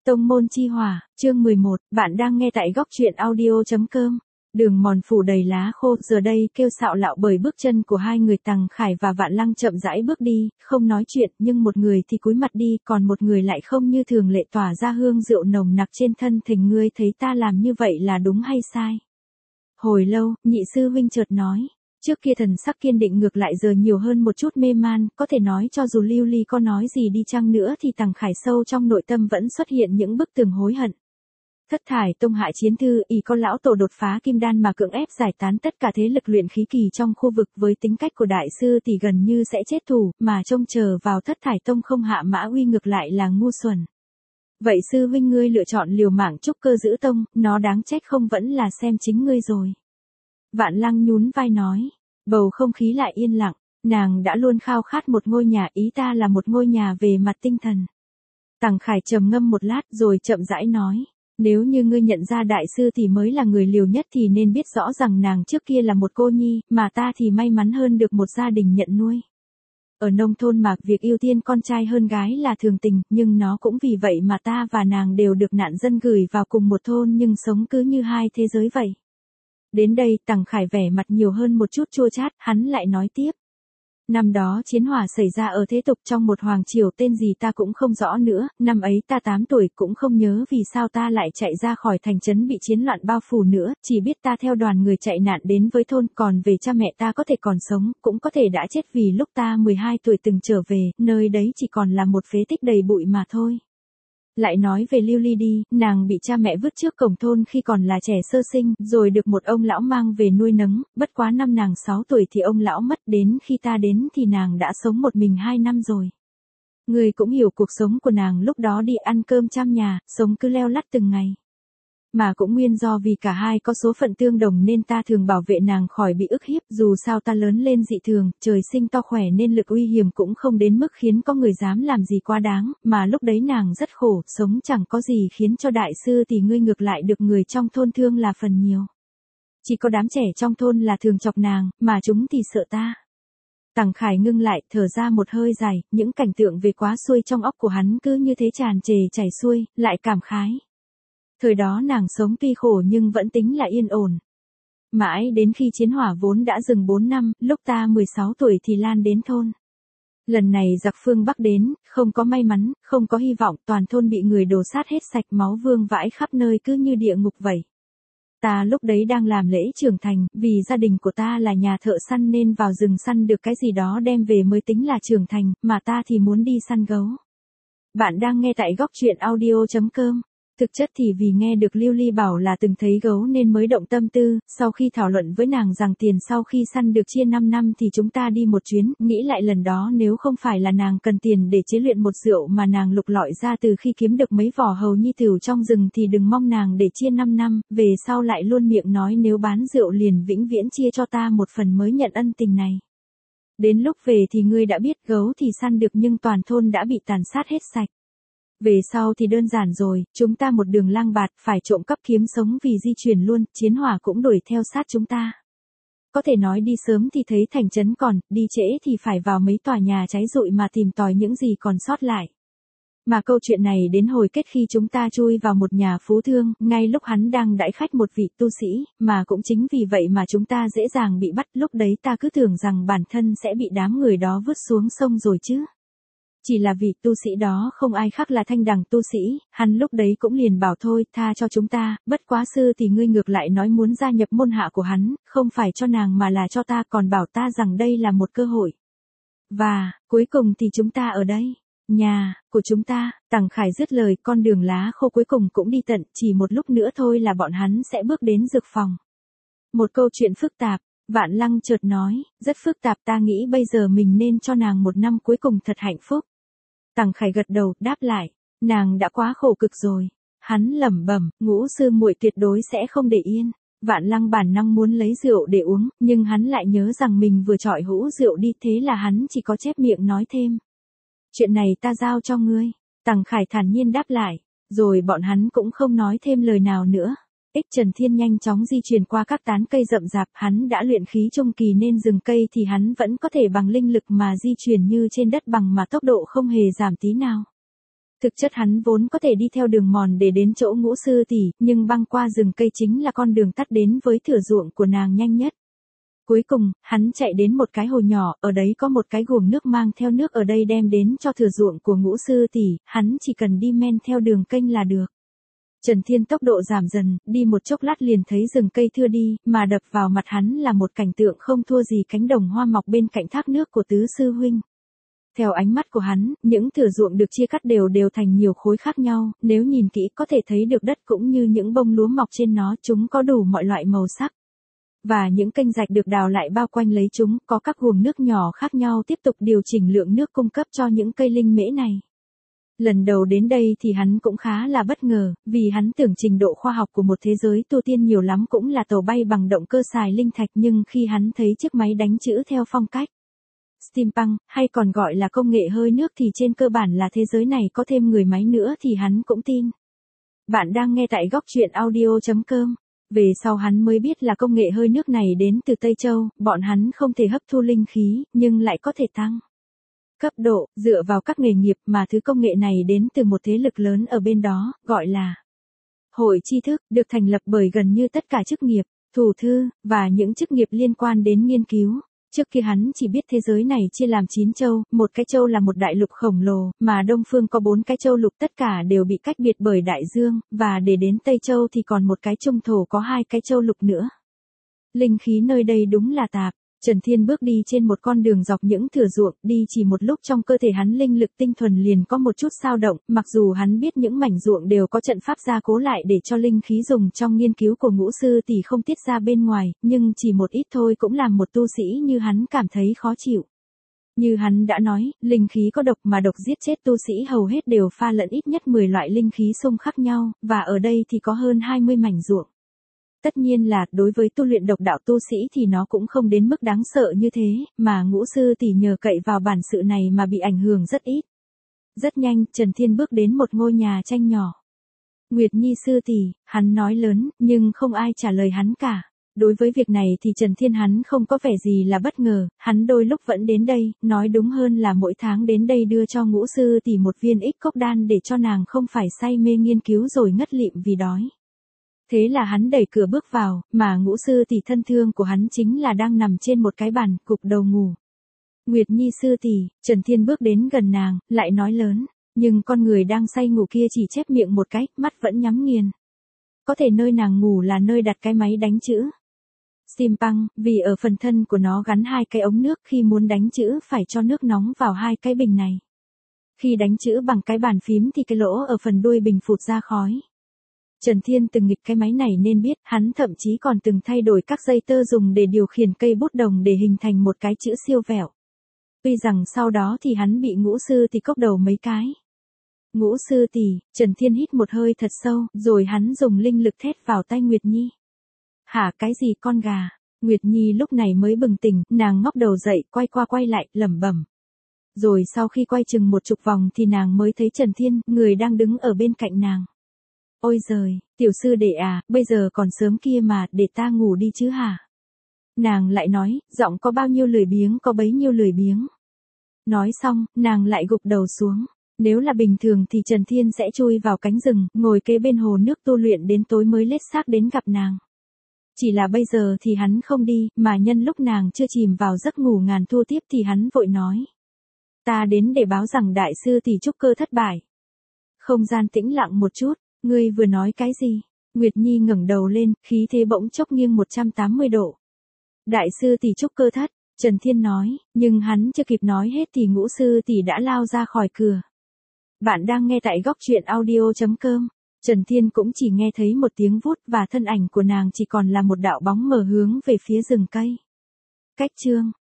Tông môn chi hỏa, chương 11, bạn đang nghe tại góc truyện audio.com. Đường mòn phủ đầy lá khô, giờ đây kêu xạo lạo bởi bước chân của hai người Tằng Khải và Vạn Lăng chậm rãi bước đi, không nói chuyện, nhưng một người thì cúi mặt đi, còn một người lại không như thường lệ tỏa ra hương rượu nồng nặc trên thân thình. Ngươi thấy ta làm như vậy là đúng hay sai? Hồi lâu, nhị sư huynh chợt nói. Trước kia thần sắc kiên định ngược lại giờ nhiều hơn một chút mê man, có thể nói cho dù Lưu Ly có nói gì đi chăng nữa thì Tằng Khải sâu trong nội tâm vẫn xuất hiện những bức tường hối hận. Thất thải tông hại chiến thư, ỷ có lão tổ đột phá kim đan mà cưỡng ép giải tán tất cả thế lực luyện khí kỳ trong khu vực, với tính cách của đại sư thì gần như sẽ chết thủ, mà trông chờ vào thất thải tông không hạ mã uy ngược lại là ngu xuẩn. Vậy sư huynh ngươi lựa chọn liều mạng trúc cơ giữ tông, nó đáng trách không vẫn là xem chính ngươi rồi. Vạn Lăng nhún vai nói. Bầu không khí lại yên lặng, nàng đã luôn khao khát một ngôi nhà, ý ta là một ngôi nhà về mặt tinh thần. Tằng Khải trầm ngâm một lát rồi chậm rãi nói, nếu như ngươi nhận ra đại sư thì mới là người liều nhất thì nên biết rõ rằng nàng trước kia là một cô nhi, mà ta thì may mắn hơn được một gia đình nhận nuôi. Ở nông thôn mà việc ưu tiên con trai hơn gái là thường tình, nhưng nó cũng vì vậy mà ta và nàng đều được nạn dân gửi vào cùng một thôn nhưng sống cứ như hai thế giới vậy. Đến đây Tằng Khải vẻ mặt nhiều hơn một chút chua chát, hắn lại nói tiếp. Năm đó chiến hỏa xảy ra ở thế tục trong một hoàng triều tên gì ta cũng không rõ nữa, năm ấy ta 8 tuổi cũng không nhớ vì sao ta lại chạy ra khỏi thành trấn bị chiến loạn bao phủ nữa, chỉ biết ta theo đoàn người chạy nạn đến với thôn, còn về cha mẹ ta có thể còn sống, cũng có thể đã chết vì lúc ta 12 tuổi từng trở về, nơi đấy chỉ còn là một phế tích đầy bụi mà thôi. Lại nói về Lưu Ly đi, nàng bị cha mẹ vứt trước cổng thôn khi còn là trẻ sơ sinh, rồi được một ông lão mang về nuôi nấng, bất quá năm nàng 6 tuổi thì ông lão mất, đến khi ta đến thì nàng đã sống một mình 2 năm rồi. Ngươi cũng hiểu cuộc sống của nàng lúc đó, đi ăn cơm trăm nhà, sống cứ leo lắt từng ngày. Mà cũng nguyên do vì cả hai có số phận tương đồng nên ta thường bảo vệ nàng khỏi bị ức hiếp, dù sao ta lớn lên dị thường, trời sinh to khỏe nên lực uy hiểm cũng không đến mức khiến có người dám làm gì quá đáng, mà lúc đấy nàng rất khổ, sống chẳng có gì khiến cho đại sư thì ngươi ngược lại được người trong thôn thương là phần nhiều. Chỉ có đám trẻ trong thôn là thường chọc nàng, mà chúng thì sợ ta. Tằng Khải ngưng lại, thở ra một hơi dài, những cảnh tượng về quá xuôi trong óc của hắn cứ như thế tràn trề chảy xuôi, lại cảm khái. Thời đó nàng sống tuy khổ nhưng vẫn tính là yên ổn. Mãi đến khi chiến hỏa vốn đã dừng 4 năm, lúc ta 16 tuổi thì lan đến thôn. Lần này giặc phương Bắc đến, không có may mắn, không có hy vọng, toàn thôn bị người đổ sát hết sạch, máu vương vãi khắp nơi cứ như địa ngục vậy. Ta lúc đấy đang làm lễ trưởng thành, vì gia đình của ta là nhà thợ săn nên vào rừng săn được cái gì đó đem về mới tính là trưởng thành, mà ta thì muốn đi săn gấu. Bạn đang nghe tại góc truyện audio.com. Thực chất thì vì nghe được Lưu Ly bảo là từng thấy gấu nên mới động tâm tư, sau khi thảo luận với nàng rằng tiền sau khi săn được chia 5 năm thì chúng ta đi một chuyến, nghĩ lại lần đó nếu không phải là nàng cần tiền để chế luyện một rượu mà nàng lục lọi ra từ khi kiếm được mấy vỏ hầu nhi tửu trong rừng thì đừng mong nàng để chia 5 năm, về sau lại luôn miệng nói nếu bán rượu liền vĩnh viễn chia cho ta một phần mới nhận ân tình này. Đến lúc về thì ngươi đã biết, gấu thì săn được nhưng toàn thôn đã bị tàn sát hết sạch. Về sau thì đơn giản rồi, chúng ta một đường lang bạt, phải trộm cắp kiếm sống vì di chuyển luôn, chiến hỏa cũng đuổi theo sát chúng ta. Có thể nói đi sớm thì thấy thành trấn còn, đi trễ thì phải vào mấy tòa nhà cháy rụi mà tìm tòi những gì còn sót lại. Mà câu chuyện này đến hồi kết khi chúng ta chui vào một nhà phú thương, ngay lúc hắn đang đãi khách một vị tu sĩ, mà cũng chính vì vậy mà chúng ta dễ dàng bị bắt, lúc đấy ta cứ tưởng rằng bản thân sẽ bị đám người đó vứt xuống sông rồi chứ. Chỉ là vị tu sĩ đó không ai khác là Thanh Đằng tu sĩ, hắn lúc đấy cũng liền bảo thôi, tha cho chúng ta, bất quá sư thì ngươi ngược lại nói muốn gia nhập môn hạ của hắn, không phải cho nàng mà là cho ta, còn bảo ta rằng đây là một cơ hội. Và, cuối cùng thì chúng ta ở đây, nhà của chúng ta. Tằng Khải dứt lời, con đường lá khô cuối cùng cũng đi tận, chỉ một lúc nữa thôi là bọn hắn sẽ bước đến dược phòng. Một câu chuyện phức tạp. Vạn Lăng chợt nói, rất phức tạp, ta nghĩ bây giờ mình nên cho nàng một năm cuối cùng thật hạnh phúc. Tằng Khải gật đầu, đáp lại, nàng đã quá khổ cực rồi. Hắn lẩm bẩm, Ngũ sư muội tuyệt đối sẽ không để yên. Vạn Lăng bản năng muốn lấy rượu để uống, nhưng hắn lại nhớ rằng mình vừa chọi hũ rượu đi, thế là hắn chỉ có chép miệng nói thêm. Chuyện này ta giao cho ngươi. Tằng Khải thản nhiên đáp lại, rồi bọn hắn cũng không nói thêm lời nào nữa. Ích Trần Thiên nhanh chóng di chuyển qua các tán cây rậm rạp, hắn đã luyện khí trung kỳ nên rừng cây thì hắn vẫn có thể bằng linh lực mà di chuyển như trên đất bằng mà tốc độ không hề giảm tí nào. Thực chất hắn vốn có thể đi theo đường mòn để đến chỗ Ngũ sư tỷ, nhưng băng qua rừng cây chính là con đường tắt đến với thửa ruộng của nàng nhanh nhất. Cuối cùng, hắn chạy đến một cái hồ nhỏ, ở đấy có một cái guồng nước mang theo nước ở đây đem đến cho thửa ruộng của Ngũ sư tỷ, hắn chỉ cần đi men theo đường kênh là được. Trần Thiên tốc độ giảm dần, đi một chốc lát liền thấy rừng cây thưa đi, mà đập vào mặt hắn là một cảnh tượng không thua gì cánh đồng hoa mọc bên cạnh thác nước của tứ sư huynh. Theo ánh mắt của hắn, những thửa ruộng được chia cắt đều thành nhiều khối khác nhau, nếu nhìn kỹ có thể thấy được đất cũng như những bông lúa mọc trên nó, chúng có đủ mọi loại màu sắc. Và những kênh rạch được đào lại bao quanh lấy chúng, có các guồng nước nhỏ khác nhau tiếp tục điều chỉnh lượng nước cung cấp cho những cây linh mễ này. Lần đầu đến đây thì hắn cũng khá là bất ngờ, vì hắn tưởng trình độ khoa học của một thế giới tu tiên nhiều lắm cũng là tàu bay bằng động cơ xài linh thạch, nhưng khi hắn thấy chiếc máy đánh chữ theo phong cách Steampunk, hay còn gọi là công nghệ hơi nước thì trên cơ bản là thế giới này có thêm người máy nữa thì hắn cũng tin. Bạn đang nghe tại góc truyện audio.com. Về sau hắn mới biết là công nghệ hơi nước này đến từ Tây Châu, bọn hắn không thể hấp thu linh khí, nhưng lại có thể tăng cấp độ, dựa vào các nghề nghiệp mà thứ công nghệ này đến từ một thế lực lớn ở bên đó, gọi là Hội tri thức, được thành lập bởi gần như tất cả chức nghiệp, thủ thư, và những chức nghiệp liên quan đến nghiên cứu. Trước kia hắn chỉ biết thế giới này chia làm 9 châu, một cái châu là một đại lục khổng lồ, mà Đông Phương có 4 cái châu lục tất cả đều bị cách biệt bởi đại dương, và để đến Tây Châu thì còn một cái trung thổ có 2 cái châu lục nữa. Linh khí nơi đây đúng là tạp. Trần Thiên bước đi trên một con đường dọc những thửa ruộng, đi chỉ một lúc trong cơ thể hắn linh lực tinh thuần liền có một chút dao động, mặc dù hắn biết những mảnh ruộng đều có trận pháp gia cố lại để cho linh khí dùng trong nghiên cứu của Ngũ sư tỷ không tiết ra bên ngoài, nhưng chỉ một ít thôi cũng làm một tu sĩ như hắn cảm thấy khó chịu. Như hắn đã nói, linh khí có độc mà độc giết chết tu sĩ hầu hết đều pha lẫn ít nhất 10 loại linh khí xung khác nhau, và ở đây thì có hơn 20 mảnh ruộng. Tất nhiên là, đối với tu luyện độc đạo tu sĩ thì nó cũng không đến mức đáng sợ như thế, mà Ngũ sư tỷ nhờ cậy vào bản sự này mà bị ảnh hưởng rất ít. Rất nhanh, Trần Thiên bước đến một ngôi nhà tranh nhỏ. Nguyệt Nhi sư tỷ, hắn nói lớn, nhưng không ai trả lời hắn cả. Đối với việc này thì Trần Thiên hắn không có vẻ gì là bất ngờ, hắn đôi lúc vẫn đến đây, nói đúng hơn là mỗi tháng đến đây đưa cho Ngũ sư tỷ một viên ích cốc đan để cho nàng không phải say mê nghiên cứu rồi ngất lịm vì đói. Thế là hắn đẩy cửa bước vào, mà Ngũ sư tỷ thân thương của hắn chính là đang nằm trên một cái bàn, cụp đầu ngủ. Nguyệt Nhi sư tỷ, Trần Thiên bước đến gần nàng, lại nói lớn, nhưng con người đang say ngủ kia chỉ chép miệng một cái, mắt vẫn nhắm nghiền. Có thể nơi nàng ngủ là nơi đặt cái máy đánh chữ Steampunk, vì ở phần thân của nó gắn 2 cái ống nước, khi muốn đánh chữ phải cho nước nóng vào 2 cái bình này. Khi đánh chữ bằng cái bàn phím thì cái lỗ ở phần đuôi bình phụt ra khói. Trần Thiên từng nghịch cái máy này nên biết, hắn thậm chí còn từng thay đổi các dây tơ dùng để điều khiển cây bút đồng để hình thành một cái chữ siêu vẹo. Tuy rằng sau đó thì hắn bị Ngũ sư tỷ cốc đầu mấy cái. Ngũ sư tỷ, Trần Thiên hít một hơi thật sâu, rồi hắn dùng linh lực thét vào tay Nguyệt Nhi. Hả, cái gì con gà? Nguyệt Nhi lúc này mới bừng tỉnh, nàng ngóc đầu dậy, quay qua quay lại, lẩm bẩm. Rồi sau khi quay chừng 10 vòng thì nàng mới thấy Trần Thiên, người đang đứng ở bên cạnh nàng. Ôi giời, tiểu sư đệ à, bây giờ còn sớm kia mà, để ta ngủ đi chứ hả? Nàng lại nói, giọng có bao nhiêu lười biếng có bấy nhiêu lười biếng. Nói xong, nàng lại gục đầu xuống. Nếu là bình thường thì Trần Thiên sẽ chui vào cánh rừng, ngồi kế bên hồ nước tu luyện đến tối mới lết xác đến gặp nàng. Chỉ là bây giờ thì hắn không đi, mà nhân lúc nàng chưa chìm vào giấc ngủ ngàn thu tiếp thì hắn vội nói. Ta đến để báo rằng đại sư tỷ trúc cơ thất bại. Không gian tĩnh lặng một chút. Ngươi vừa nói cái gì? Nguyệt Nhi ngẩng đầu lên, khí thế bỗng chốc nghiêng 180 độ. Đại sư tỷ trúc cơ thất, Trần Thiên nói, nhưng hắn chưa kịp nói hết thì Ngũ sư tỷ đã lao ra khỏi cửa. Bạn đang nghe tại góc truyện audio.com. Trần Thiên cũng chỉ nghe thấy một tiếng vút và thân ảnh của nàng chỉ còn là một đạo bóng mờ hướng về phía rừng cây. Cách chương